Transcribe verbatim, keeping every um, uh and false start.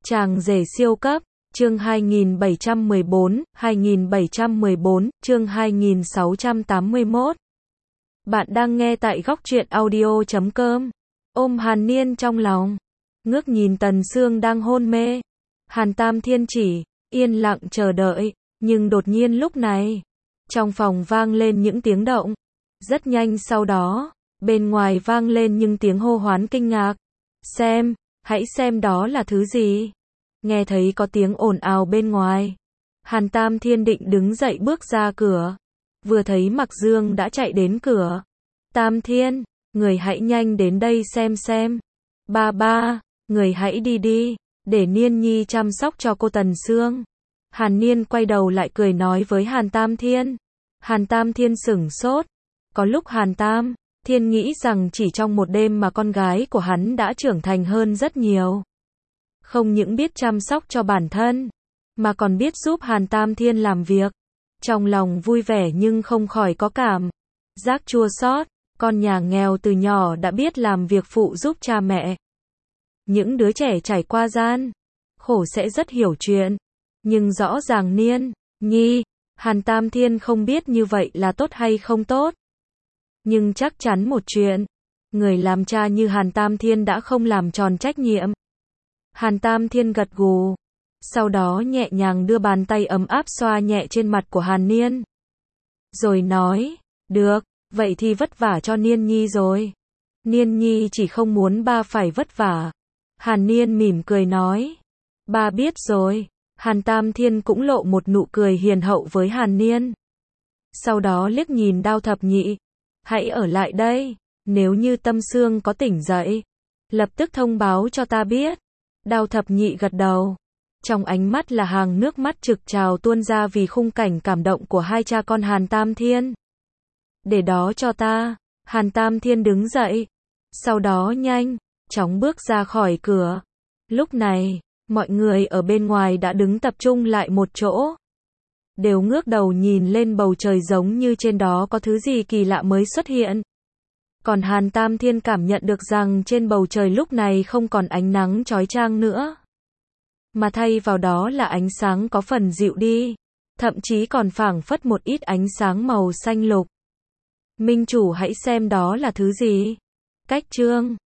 Chàng rể siêu cấp, chương hai nghìn bảy trăm mười bốn, hai nghìn bảy trăm mười bốn, chương hai nghìn sáu trăm tám mươi mốt. Bạn đang nghe tại góc truyện audio chấm com. Ôm Hàn Niên trong lòng, ngước nhìn Tần Sương đang hôn mê. Hàn Tam Thiên chỉ yên lặng chờ đợi, nhưng đột nhiên lúc này, trong phòng vang lên những tiếng động. Rất nhanh sau đó, bên ngoài vang lên những tiếng hô hoán kinh ngạc. Xem, hãy xem đó là thứ gì. Nghe thấy có tiếng ồn ào bên ngoài, Hàn Tam Thiên định đứng dậy bước ra cửa. Vừa thấy Mặc Dương đã chạy đến cửa. Tam Thiên, người hãy nhanh đến đây xem xem. Ba ba, người hãy đi đi, để Niên Nhi chăm sóc cho cô Tần Sương. Hàn Niên quay đầu lại cười nói với Hàn Tam Thiên. Hàn Tam Thiên sửng sốt. Có lúc Hàn Tam Thiên nghĩ rằng chỉ trong một đêm mà con gái của hắn đã trưởng thành hơn rất nhiều. Không những biết chăm sóc cho bản thân, mà còn biết giúp Hàn Tam Thiên làm việc. Trong lòng vui vẻ nhưng không khỏi có cảm giác chua xót. Con nhà nghèo từ nhỏ đã biết làm việc phụ giúp cha mẹ. Những đứa trẻ trải qua gian khổ sẽ rất hiểu chuyện. Nhưng rõ ràng Niên Nhi, Hàn Tam Thiên không biết như vậy là tốt hay không tốt. Nhưng chắc chắn một chuyện, người làm cha như Hàn Tam Thiên đã không làm tròn trách nhiệm. Hàn Tam Thiên gật gù, sau đó nhẹ nhàng đưa bàn tay ấm áp xoa nhẹ trên mặt của Hàn Niên. Rồi nói, được, vậy thì vất vả cho Niên Nhi rồi. Niên Nhi chỉ không muốn ba phải vất vả. Hàn Niên mỉm cười nói, ba biết rồi. Hàn Tam Thiên cũng lộ một nụ cười hiền hậu với Hàn Niên. Sau đó liếc nhìn Đao Thập Nhị, hãy ở lại đây, nếu như Tâm Sương có tỉnh dậy, lập tức thông báo cho ta biết. Đao Thập Nhị gật đầu, trong ánh mắt là hàng nước mắt trực trào tuôn ra vì khung cảnh cảm động của hai cha con Hàn Tam Thiên. Để đó cho ta. Hàn Tam Thiên đứng dậy, sau đó nhanh chóng bước ra khỏi cửa. Lúc này, mọi người ở bên ngoài đã đứng tập trung lại một chỗ, đều ngước đầu nhìn lên bầu trời giống như trên đó có thứ gì kỳ lạ mới xuất hiện. Còn Hàn Tam Thiên cảm nhận được rằng trên bầu trời lúc này không còn ánh nắng chói chang nữa, mà thay vào đó là ánh sáng có phần dịu đi, thậm chí còn phảng phất một ít ánh sáng màu xanh lục. Minh chủ hãy xem đó là thứ gì. Cách chương